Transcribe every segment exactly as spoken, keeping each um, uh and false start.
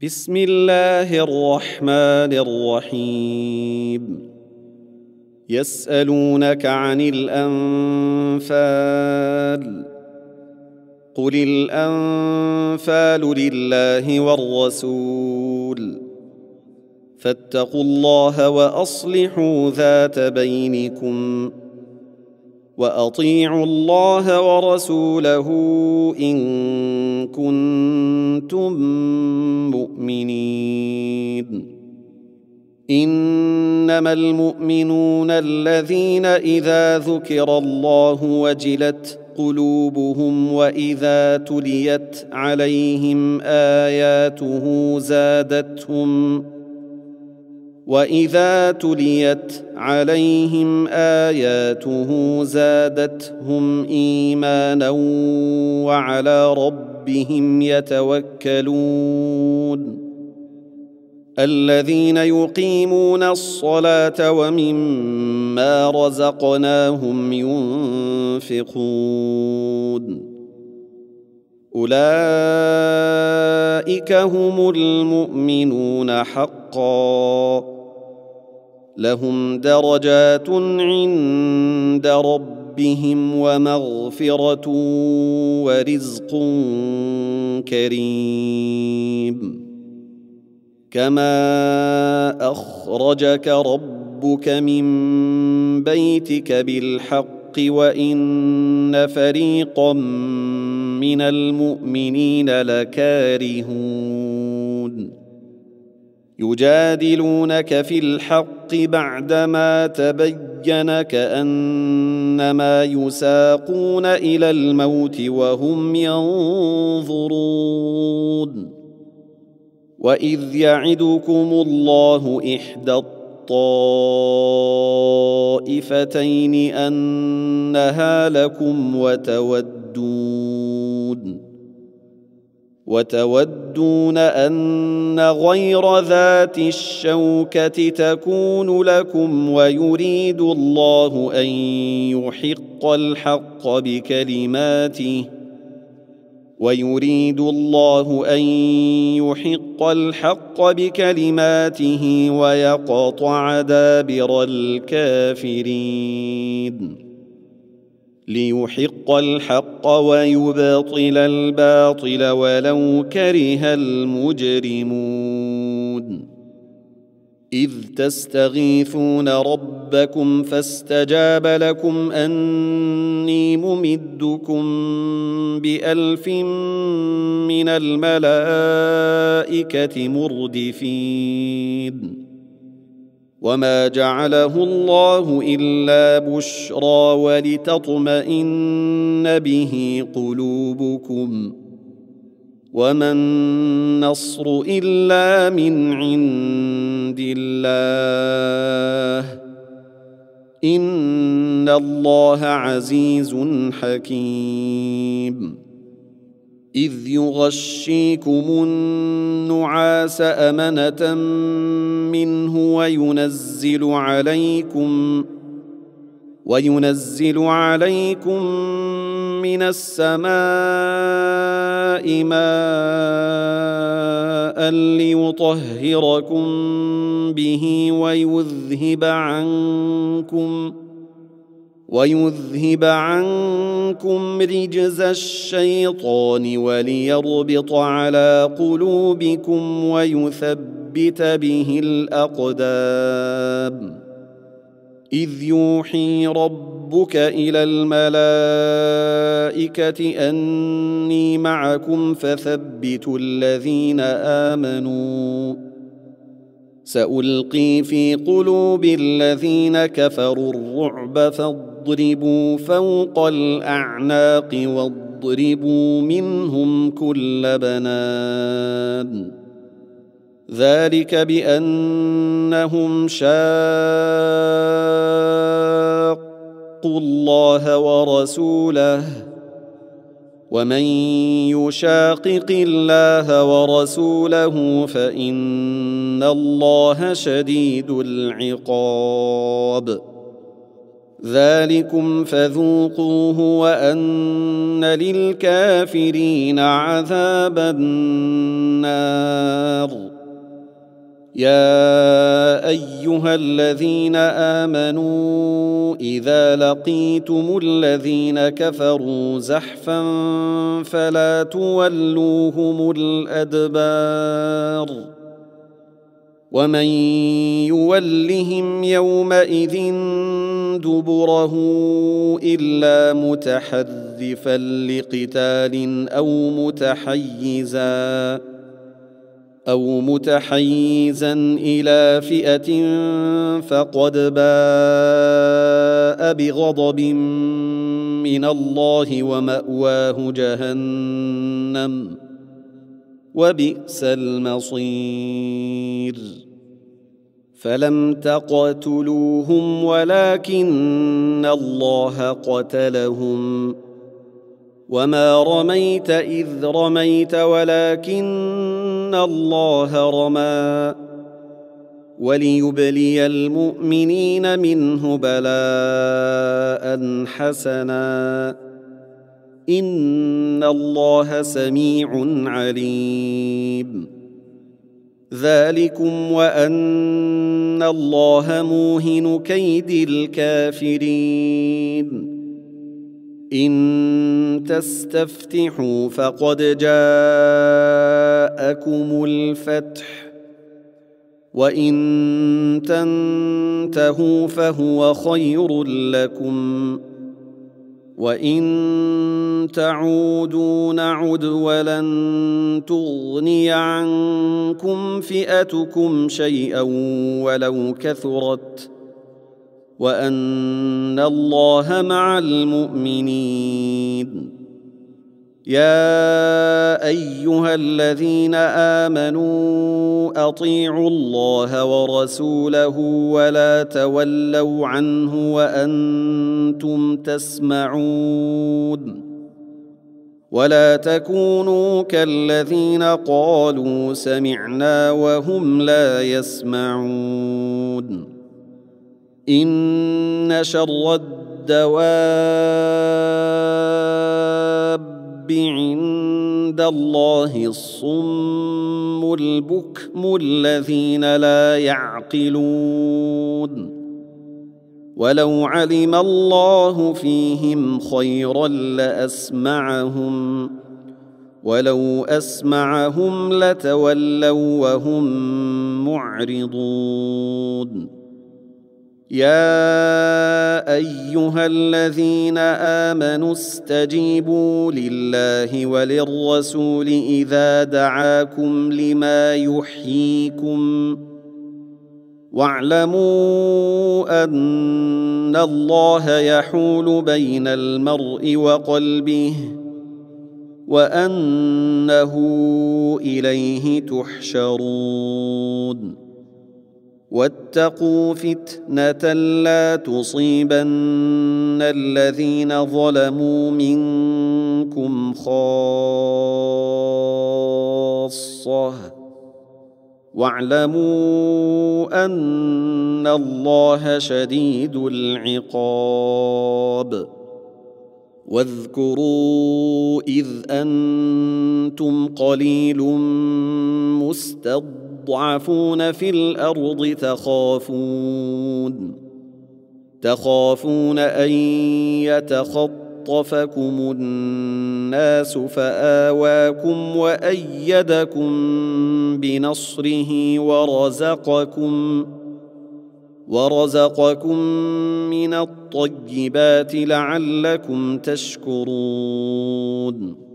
بسم الله الرحمن الرحيم. يسألونك عن الأنفال قل الأنفال لله والرسول فاتقوا الله وأصلحوا ذات بينكم وأطيعوا الله ورسوله إن كنتم مؤمنين. إنما المؤمنون الذين إذا ذكر الله وجلت قلوبهم وإذا تليت عليهم آياته زادتهم وإذا تليت عليهم آياته زادتهم إيمانا وعلى ربهم يتوكلون. الذين يقيمون الصلاة ومما رزقناهم ينفقون أولئك هم المؤمنون حقا لهم درجات عند ربهم ومغفرة ورزق كريم. كما أخرجك ربك من بيتك بالحق وإن فريقا من المؤمنين لكارهون يجادلونك في الحق بعدما تبين كأنما يساقون إلى الموت وهم ينظرون. وإذ يعدكم الله إحدى الطائفتين أنها لكم وتودون وتودون أن غير ذات الشوكة تكون لكم ويريد الله أن يحق الحق بكلماته ويريد الله أن يحق الحق بكلماته ويقطع دابر الكافرين ليحق الحق ويبطل الباطل ولو كره المجرمون. إذ تستغيثون ربكم فاستجاب لكم أني ممدكم بألف من الملائكة مردفين. وما جعله الله إلا بشرى ولتطمئن به قلوبكم وما النصر إلا من عند الله إن الله عزيز حكيم. إذ يغشيكم النعاس أمنة منه وينزل عليكم وينزل عليكم من السماء ماء ليطهركم به ويذهب عنكم ويذهب عنكم رجز الشيطان وليربط على قلوبكم ويثبت به الأقدام. إذ يوحي ربك إلى الملائكة أني معكم فثبتوا الذين آمنوا سألقي في قلوب الذين كفروا الرعب فاضربوا فوق الأعناق واضربوا منهم كل بنان. ذلك بأنهم شاقوا الله ورسوله ومن يشاقق الله ورسوله فإن الله شديد العقاب. ذلكم فذوقوه وأن للكافرين عذاب النار. يا أيها الذين آمنوا إذا لقيتم الذين كفروا زحفا فلا تولوهم الأدبار ومن يولهم يومئذ دبره إلا متحرفا لقتال أو متحيزا أو متحيزا إلى فئة فقد باء بغضب من الله ومأواه جهنم وبئس المصير فلم تقتلوهم ولكن الله قتلهم وما رميت إذ رميت ولكن الله رمى وليبلي المؤمنين منه بلاء حسنا إن الله سميع عليم ذلكم وأن الله موهن كيد الكافرين إن تستفتحوا فقد جاءكم الفتح وإن تنتهوا فهو خير لكم وإن تعودوا نعد ولن تغني عنكم فئتكم شيئا ولو كثرت وأن الله مع المؤمنين يا أيها الذين آمنوا أطيعوا الله ورسوله ولا تولوا عنه وأنتم تسمعون ولا تكونوا كالذين قالوا سمعنا وهم لا يسمعون إن شر الدواب عند الله الصم البكم الذين لا يعقلون ولو علم الله فيهم خيرا لأسمعهم ولو أسمعهم لتولوا وهم معرضون يا أيها الذين آمنوا استجيبوا لله وللرسول إذا دعاكم لما يحييكم واعلموا أن الله يحول بين المرء وقلبه وأنه إليه تحشرون واتقوا فتنة لا تصيبن الذين ظلموا منكم خاصة واعلموا أن الله شديد العقاب واذكروا إذ أنتم قليل مستضعفون في الأرض تخافون تخافون أن يتخطفكم الناس فآواكم وأيدكم بنصره ورزقكم ورزقكم من الطيبات لعلكم تشكرون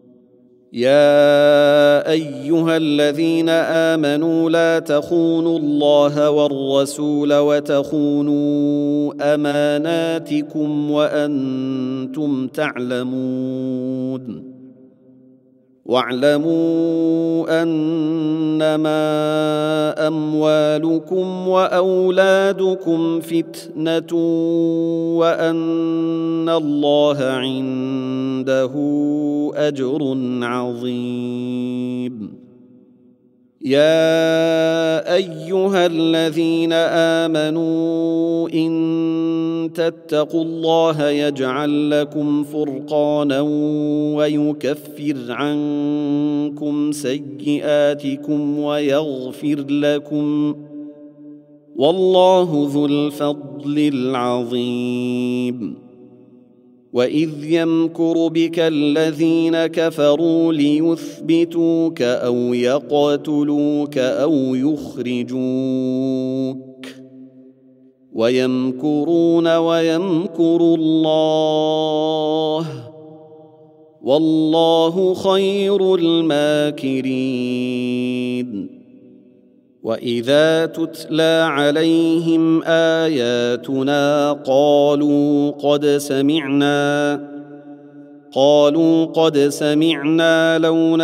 يا أيها الذين آمنوا لا تخونوا الله والرسول وتخونوا أماناتكم وأنتم تعلمون واعلموا أنما أموالكم وأولادكم فتنة وأن الله عنده أجر عظيم يا ايها الذين امنوا ان تتقوا الله يجعل لكم فرقانا ويكفر عنكم سيئاتكم ويغفر لكم والله ذو الفضل العظيم. وإذ يمكر بك الذين كفروا ليثبتوك أو يقتلوك أو يخرجوك ويمكرون ويمكر الله والله خير الماكرين. وإذا تتلى عليهم آياتنا قالوا قد سمعنا قالوا قد سمعنا لو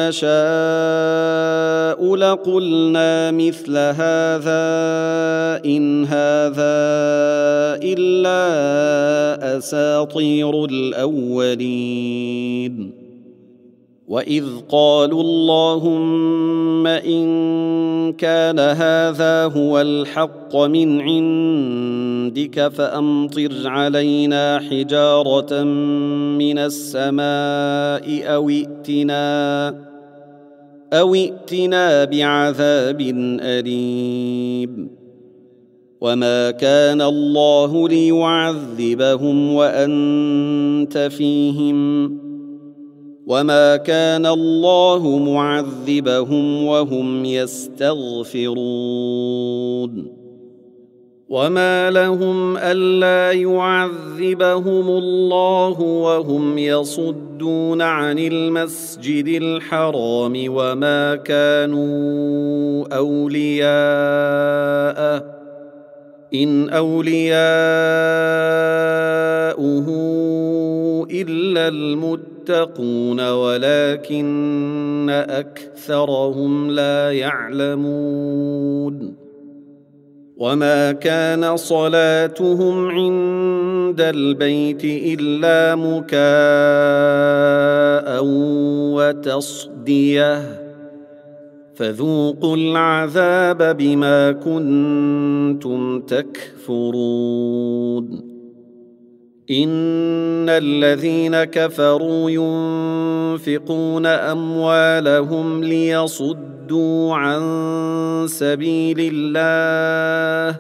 نشاء لقلنا مثل هذا إن هذا إلا أساطير الأولين. وإذ قالوا اللهم إن كان هذا هو الحق من عندك فأمطر علينا حجارة من السماء أو ائتنا أو ائتنا بعذاب أليم. وما كان الله ليعذبهم وأنت فيهم وما كان الله معذبهم وهم يستغفرون. وما لهم ألا يعذبهم الله وهم يصدون عن المسجد الحرام وما كانوا أولياءه إن أولياؤه إلا المتقون ولكن أكثرهم لا يعلمون. وما كان صلاتهم عند البيت إلا مكاء وتصديه فذوقوا العذاب بما كنتم تكفرون. إن الذين كفروا ينفقون أموالهم ليصدوا عن سبيل الله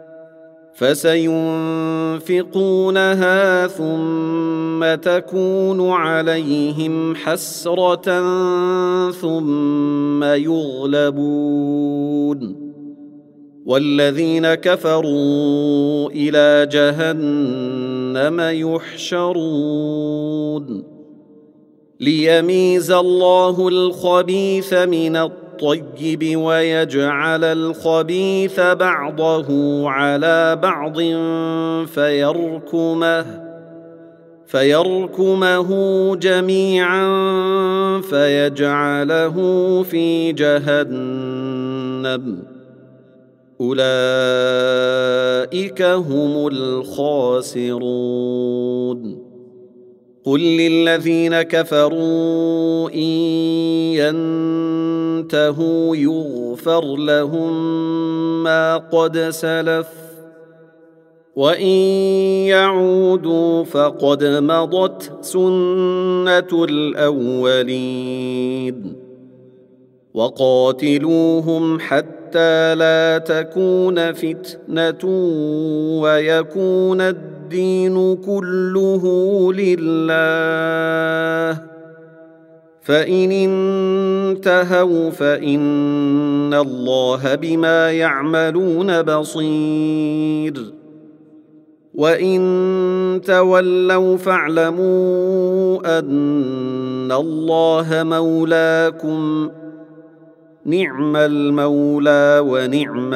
فسينفقونها ثم تكون عليهم حسرة ثم يغلبون والذين كفروا إلى جهنم يحشرون. ليميز الله الخبيث من الطيب ويجعل الخبيث بعضه على بعض فيركمه فيركمه جميعا فيجعله في جهنم أولئك هم الخاسرون. قل للذين كفروا إن ينتهوا يغفر لهم ما قد سلف وإن يعودوا فقد مضت سنة الأولين. وقاتلوهم حتى لا تكون فتنة ويكون الدين كله لله فإن انتهوا فإن الله بما يعملون بصير وإن تولوا فاعلموا أن الله مولاكم نعم المولى ونعم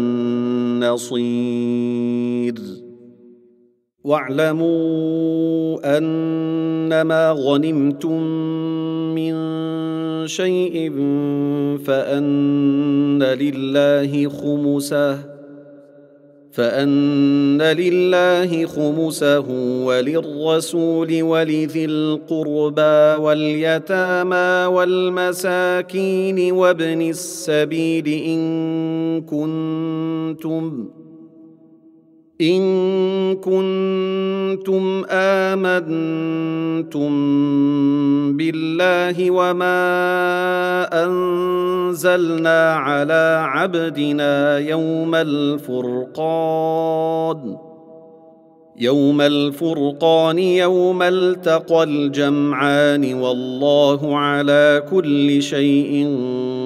النصير. واعلموا أنما غنمتم من شيء فأن لله خمسه فأن لله خمسه وللرسول ولذي القربى واليتامى والمساكين وابن السبيل إن كنتم إن كنتم آمنتم بالله وما أنزلنا على عبدنا يوم الفرقان يوم الفرقان يوم التقى الجمعان والله على كل شيء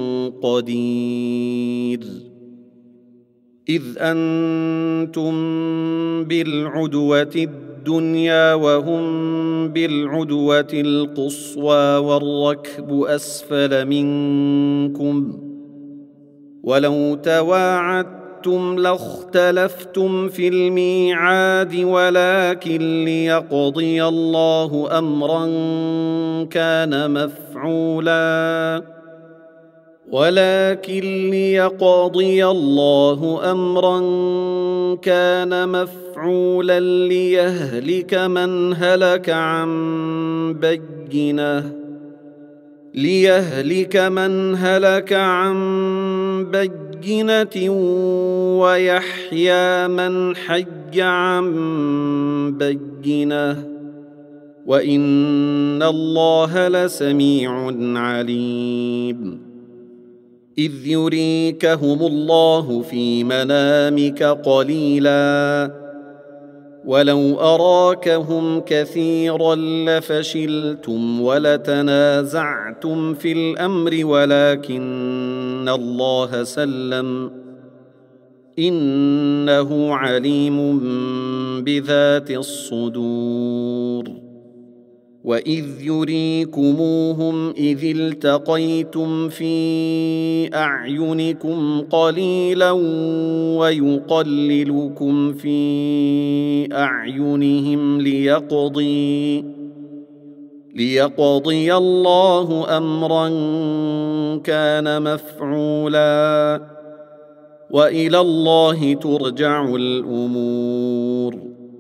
قدير إذ أنتم بالعدوة الدنيا وهم بالعدوة القصوى والركب أسفل منكم ولو تواعدتم لاختلفتم في الميعاد ولكن ليقضي الله أمرا كان مفعولا ولكن ليقضي الله أمرا كان مفعولا ليهلك من هلك عن بينة ليهلك من هلك عن بينة ويحيى من حي عن بينة وإن الله لسميع عليم إذ يريكهم الله في منامك قليلا ولو أراكهم كثيرا لفشلتم ولتنازعتم في الأمر ولكن الله سلم إنه عليم بذات الصدور وإذ يريكموهم إذ التقيتم في أعينكم قليلا ويقللكم في أعينهم ليقضي ليقضي الله أمرا كان مفعولا وإلى الله ترجع الأمور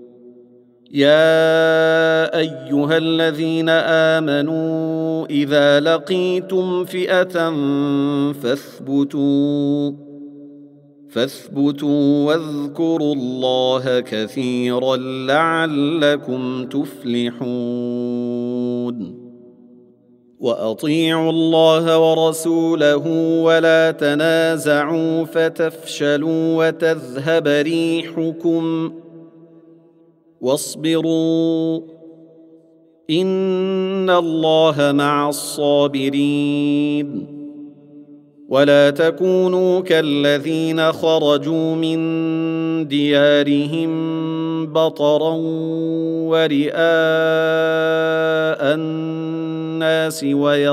يا أيها الذين آمنوا إذا لقيتم فئة فاثبتوا فاثبتوا واذكروا الله كثيرا لعلكم تفلحون وأطيعوا الله ورسوله ولا تنازعوا فتفشلوا وتذهب ريحكم واصبروا إن الله مع الصابرين ولا تكونوا كالذين خرجوا من ديارهم بطرا ورئاء الناس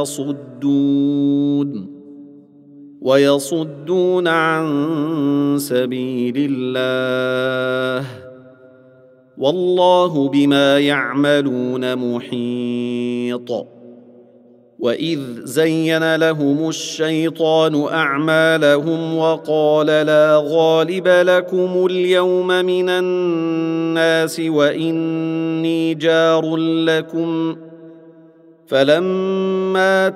ويصدون ويصدون عن سبيل الله والله بما يعملون محيط وإذ زين لهم الشيطان أعمالهم وقال لا غالب لكم اليوم من الناس وإني جار لكم فلما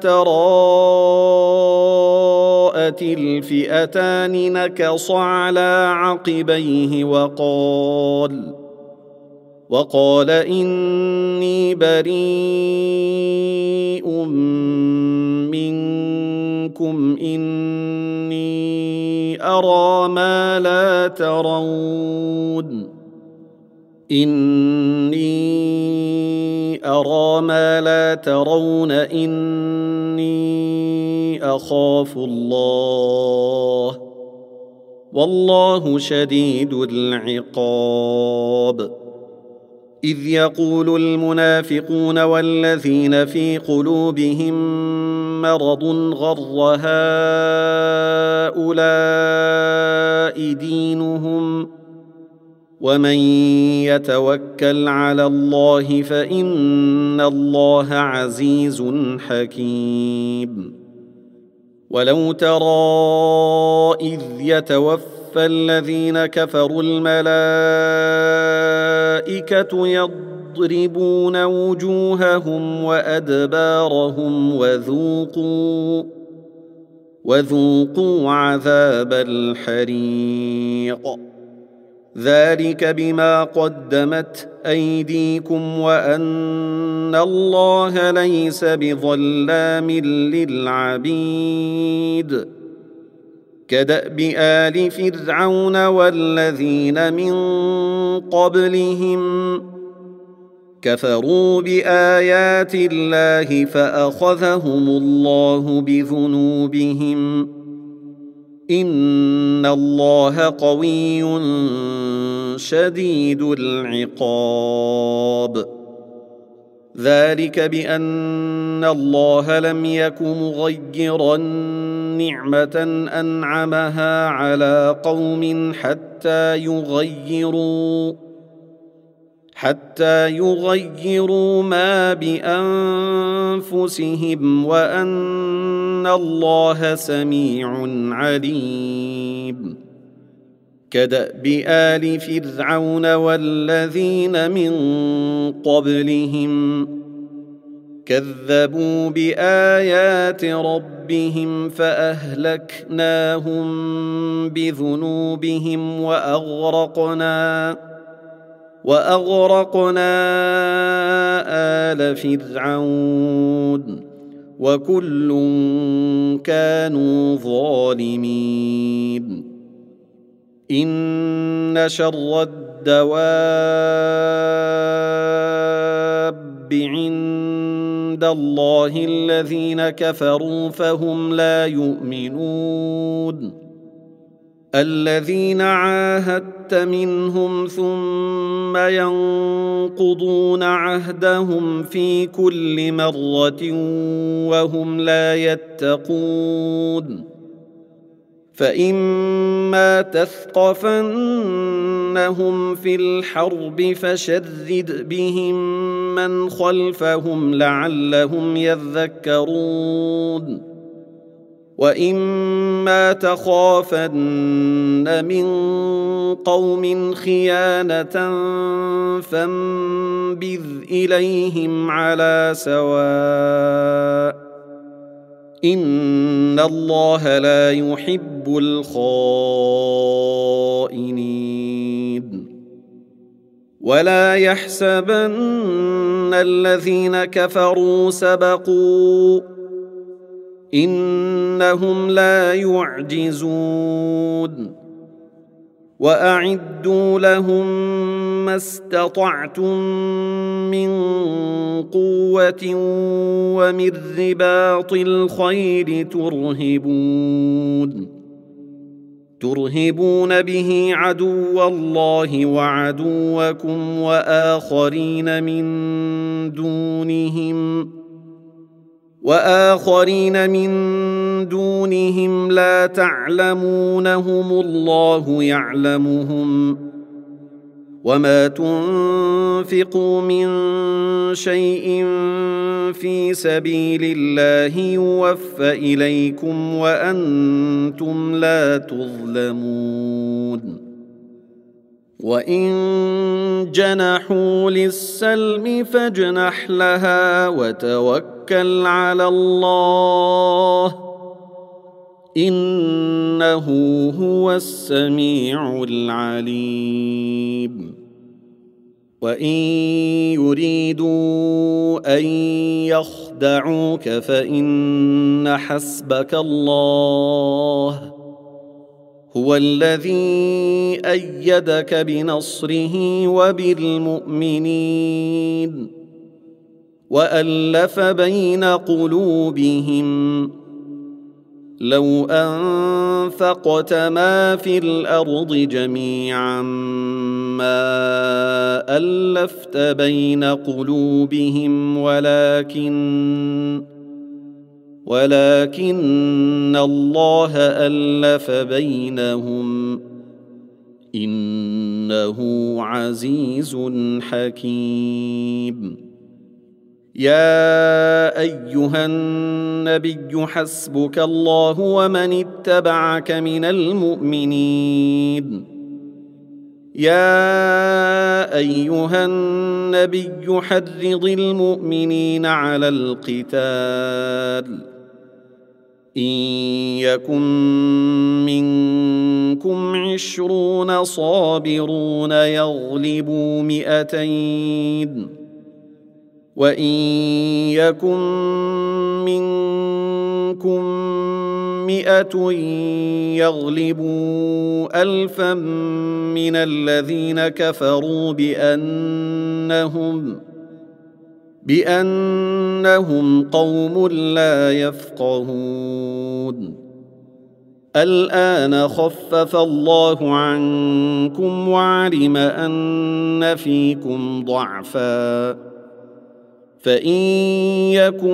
تراءت الفئتان نكص على عقبيه وقال وقال إني بريء منكم إني أرى ما لا ترون إني أرى ما لا ترون إني أخاف الله والله شديد العقاب إذ يقول المنافقون والذين في قلوبهم مرض غر هؤلاء دينهم ومن يتوكل على الله فإن الله عزيز حكيم ولو ترى إذ يتوفى فالذين كفروا الملائكة يضربون وجوههم وأدبارهم وذوقوا وذوقوا عذاب الحريق ذلك بما قدمت أيديكم وأن الله ليس بظلام للعبيد كدأب آل فرعون والذين من قبلهم كفروا بآيات الله فأخذهم الله بذنوبهم إن الله قوي شديد العقاب ذلك بأن الله لم يك مغيرا نعمة أنعمها على قوم حتى يغيروا حتى يغيروا ما بأنفسهم وأن الله سميع عليم كدأب آل فرعون والذين من قبلهم كذبوا بآيات ربهم فأهلكناهم بذنوبهم وأغرقنا وأغرقنا آل فرعون وكل كانوا ظالمين إن شر الدواب عند الله الذين كفروا فهم لا يؤمنون الذين عاهدت منهم ثم ينقضون عهدهم في كل مرة وهم لا يتقون فإما تثقفنهم في الحرب فشرد بهم من خلفهم لعلهم يذكرون وإما تخافن من قوم خيانة فانبذ إليهم على سواء إن الله لا يحب الخائنين ولا يحسبن الذين كفروا سبقوا إنهم لا يعجزون وأعدوا لهم ما استطعتم من قوة ومن رباط الخيل ترهبون ترهبون به عدو الله وعدوكم وآخرين من دونهم وآخرين من دونهم لا تعلمونهم الله يعلمهم وما تنفقوا من شيء في سبيل الله يوفى إليكم وأنتم لا تظلمون وإن جنحوا للسلم فاجنح لها وتوكل على الله إنه هو السميع العليم وإن يريدوا أن يخدعوك فإن حسبك الله هو الذي أيدك بنصره وبالمؤمنين وألف بين قلوبهم لو أنفقت ما في الأرض جميعا ما ألفت بين قلوبهم ولكن ولكن الله ألف بينهم إنه عزيز حكيم يا أيها النبي حسبك الله ومن اتبعك من المؤمنين يا أيها النبي حرض المؤمنين على القتال إن يكن منكم عشرون صابرون يغلبوا مئتين وإن يكن منكم مئة يغلبوا ألفا من الذين كفروا بأنهم بأنهم قوم لا يفقهون. الآن خفف الله عنكم وعلم أن فيكم ضعفا فإن يكن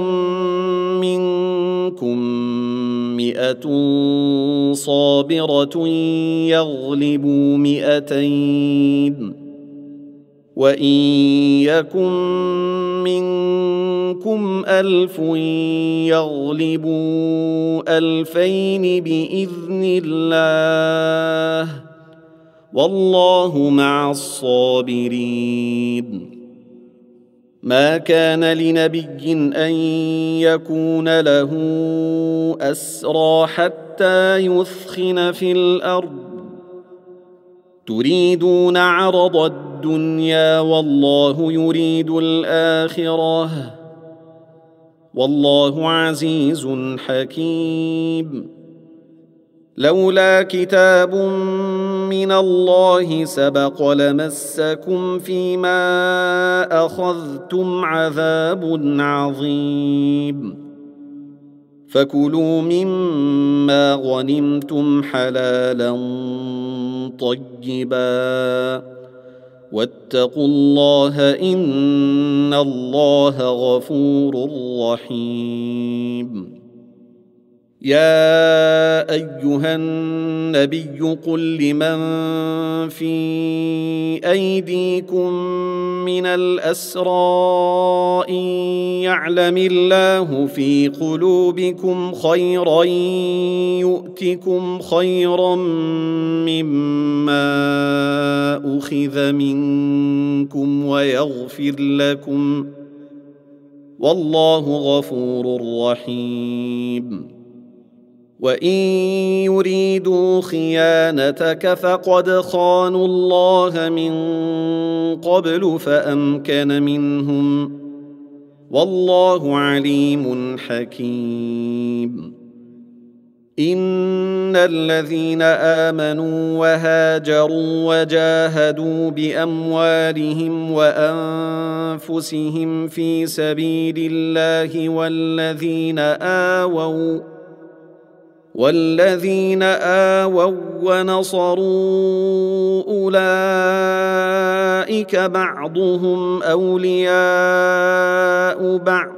منكم مئة صابرة يغلبوا مئتين وإن يكن منكم ألف يغلبوا ألفين بإذن الله والله مع الصابرين. ما كان لنبي أن يكون له أسرى حتى يثخن في الأرض تريدون عرض الدنيا والله يريد الآخرة والله عزيز حكيم. لولا كتاب من الله سبق لمسكم فيما أخذتم عذاب عظيم فكلوا مما غنمتم حلالا طيبا واتقوا الله إن الله غفور رحيم. يا أيها النبي قل لمن في أيديكم من الأسرى إن يعلم الله في قلوبكم خيرا يؤتكم خيرا مما أخذ منكم ويغفر لكم والله غفور رحيم. وإن يريدوا خيانتك فقد خانوا الله من قبل فأمكن منهم والله عليم حكيم. إن الذين آمنوا وهاجروا وجاهدوا بأموالهم وأنفسهم في سبيل الله والذين آووا والذين آووا ونصروا أولئك بعضهم أولياء بعض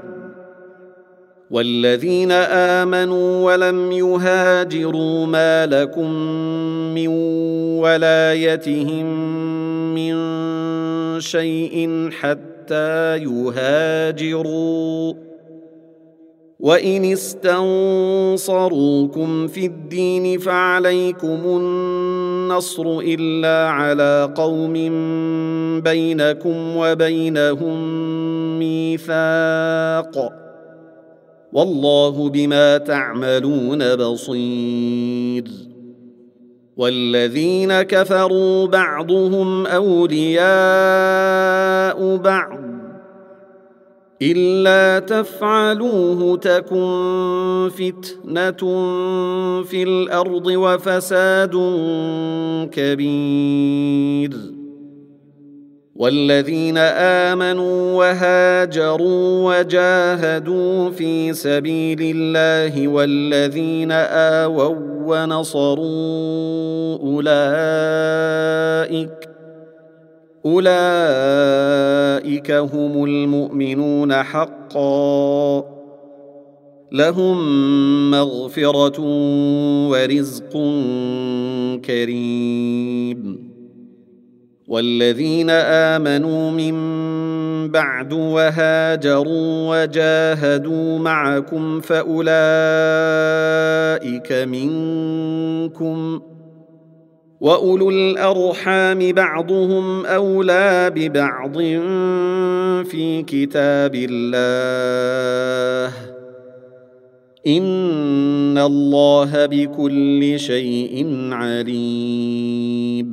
والذين آمنوا ولم يهاجروا ما لكم من ولايتهم من شيء حتى يهاجروا وإن استنصروكم في الدين فعليكم النصر إلا على قوم بينكم وبينهم ميثاق والله بما تعملون بصير. والذين كفروا بعضهم أولياء بعض إلا تفعلوه تكن فتنة في الأرض وفساد كبير. والذين آمنوا وهاجروا وجاهدوا في سبيل الله والذين آووا ونصروا أولئك أولئك هم المؤمنون حقا لهم مغفرة ورزق كريم. والذين آمنوا من بعد وهاجروا وجاهدوا معكم فأولئك منكم وأولو الأرحام بعضهم أولى ببعض في كتاب الله إن الله بكل شيء عليم.